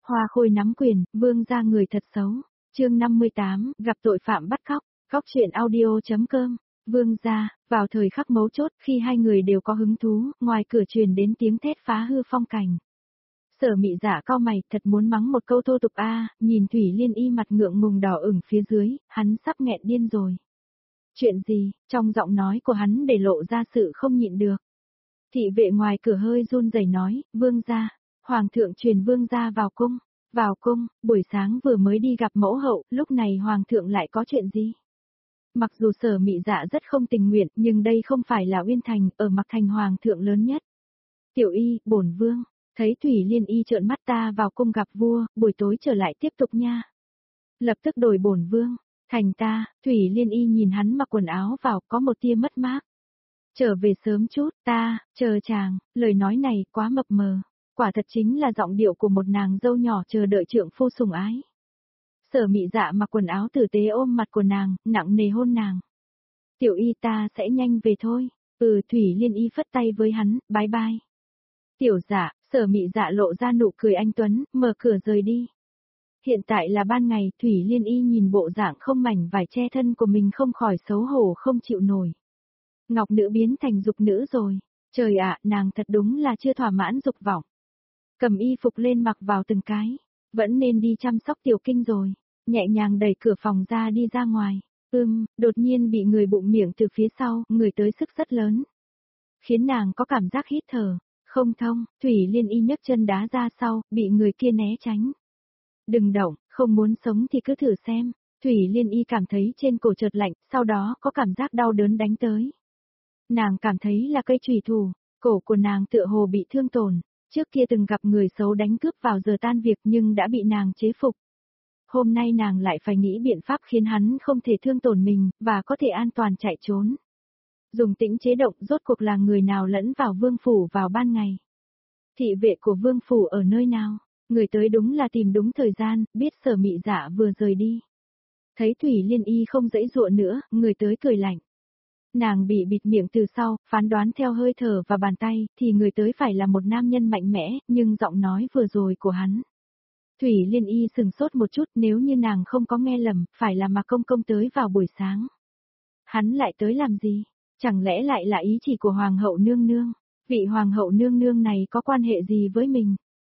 Hoa Khôi nắm quyền, vương gia người thật xấu. Chương 58, gặp tội phạm bắt cóc. Góc truyện audio.com. Vương gia, vào thời khắc mấu chốt, khi hai người đều có hứng thú, ngoài cửa truyền đến tiếng thét phá hư phong cảnh. Sở Mị Dạ cau mày, thật muốn mắng một câu thô tục nhìn Thủy Liên Y mặt ngượng ngùng đỏ ửng phía dưới, hắn sắp nghẹn điên rồi. Chuyện gì? Trong giọng nói của hắn để lộ ra sự không nhịn được. Thị vệ ngoài cửa hơi run rẩy nói, vương gia, hoàng thượng truyền vương gia vào cung. Vào cung, buổi sáng vừa mới đi gặp mẫu hậu, lúc này hoàng thượng lại có chuyện gì? Mặc dù Sở Mị Dạ rất không tình nguyện, nhưng đây không phải là Uyên Thành, ở Mặc Thành hoàng thượng lớn nhất. Tiểu Y, bổn vương, thấy Thủy Liên Y trợn mắt ta vào cung gặp vua, buổi tối trở lại tiếp tục nha. Lập tức đổi bổn vương, thành ta, Thủy Liên Y nhìn hắn mặc quần áo vào có một tia mất mát. Trở về sớm chút, ta, chờ chàng, lời nói này quá mập mờ. Quả thật chính là giọng điệu của một nàng dâu nhỏ chờ đợi trượng phu sủng ái. Sở Mị Dạ mặc quần áo tử tế ôm mặt của nàng, nặng nề hôn nàng. Tiểu Y ta sẽ nhanh về thôi. Thủy Liên Y phất tay với hắn, bye bye. Tiểu Dạ, Sở Mị Dạ lộ ra nụ cười anh tuấn, mở cửa rời đi. Hiện tại là ban ngày, Thủy Liên Y nhìn bộ dạng không mảnh vải che thân của mình không khỏi xấu hổ không chịu nổi. Ngọc nữ biến thành dục nữ rồi. Trời ạ, nàng thật đúng là chưa thỏa mãn dục vọng. Cầm y phục lên mặc vào từng cái. Vẫn nên đi chăm sóc Tiểu Kinh rồi. Nhẹ nhàng đẩy cửa phòng ra đi ra ngoài. Đột nhiên bị người bụng miệng từ phía sau, người tới sức rất lớn. Khiến nàng có cảm giác hít thở. Không thông, Thủy Liên Y nhấc chân đá ra sau, bị người kia né tránh. Đừng động, không muốn sống thì cứ thử xem. Thủy Liên Y cảm thấy trên cổ chợt lạnh, sau đó có cảm giác đau đớn đánh tới. Nàng cảm thấy là cây chùy thủ, cổ của nàng tựa hồ bị thương tổn. Trước kia từng gặp người xấu đánh cướp vào giờ tan việc nhưng đã bị nàng chế phục. Hôm nay nàng lại phải nghĩ biện pháp khiến hắn không thể thương tổn mình, và có thể an toàn chạy trốn. Dùng tĩnh chế động rốt cuộc là người nào lẫn vào vương phủ vào ban ngày. Thị vệ của vương phủ ở nơi nào? Người tới đúng là tìm đúng thời gian, biết Sở Mị Dạ vừa rời đi. Thấy Thủy Liên Y không dãy dụa nữa, người tới cười lạnh. Nàng bị bịt miệng từ sau, phán đoán theo hơi thở và bàn tay, thì người tới phải là một nam nhân mạnh mẽ, nhưng giọng nói vừa rồi của hắn. Thủy Liên Y sừng sốt một chút, nếu như nàng không có nghe lầm, phải là Mạc Công Công tới vào buổi sáng. Hắn lại tới làm gì? Chẳng lẽ lại là ý chỉ của Hoàng hậu nương nương? Vị Hoàng hậu nương nương này có quan hệ gì với mình?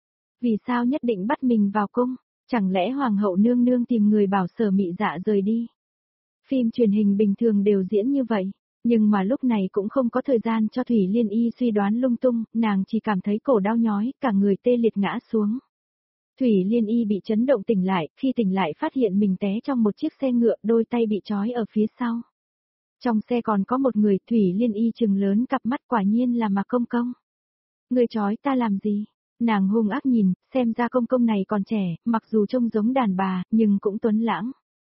Vì sao nhất định bắt mình vào cung? Chẳng lẽ Hoàng hậu nương nương tìm người bảo Sở Mị Dạ rời đi? Phim truyền hình bình thường đều diễn như vậy. Nhưng mà lúc này cũng không có thời gian cho Thủy Liên Y suy đoán lung tung, nàng chỉ cảm thấy cổ đau nhói, cả người tê liệt ngã xuống. Thủy Liên Y bị chấn động tỉnh lại, khi tỉnh lại phát hiện mình té trong một chiếc xe ngựa, đôi tay bị trói ở phía sau. Trong xe còn có một người, Thủy Liên Y trừng lớn cặp mắt, quả nhiên là Mạc Công Công. Người trói ta làm gì? Nàng hung ác nhìn, xem ra Công Công này còn trẻ, mặc dù trông giống đàn bà, nhưng cũng tuấn lãng.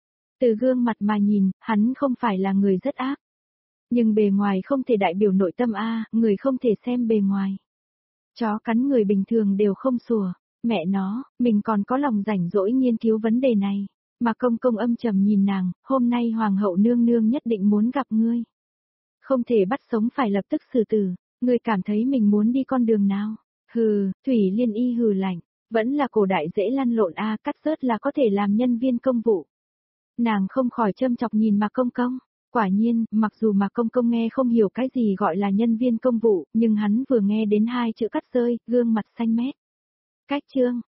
Từ gương mặt mà nhìn, hắn không phải là người rất ác. Nhưng bề ngoài không thể đại biểu nội tâm người không thể xem bề ngoài. Chó cắn người bình thường đều không sủa, mẹ nó, mình còn có lòng rảnh rỗi nghiên cứu vấn đề này. Mà Công Công âm trầm nhìn nàng, hôm nay Hoàng hậu nương nương nhất định muốn gặp ngươi. Không thể bắt sống phải lập tức xử tử, ngươi cảm thấy mình muốn đi con đường nào? Hừ, Thủy Liên Y hừ lạnh, vẫn là cổ đại dễ lăn lộn cắt rớt là có thể làm nhân viên công vụ. Nàng không khỏi châm chọc nhìn Mạc Công Công. Quả nhiên, mặc dù Mạc Công Công nghe không hiểu cái gì gọi là nhân viên công vụ, nhưng hắn vừa nghe đến hai chữ cắt rơi, gương mặt xanh mét. Cách chương,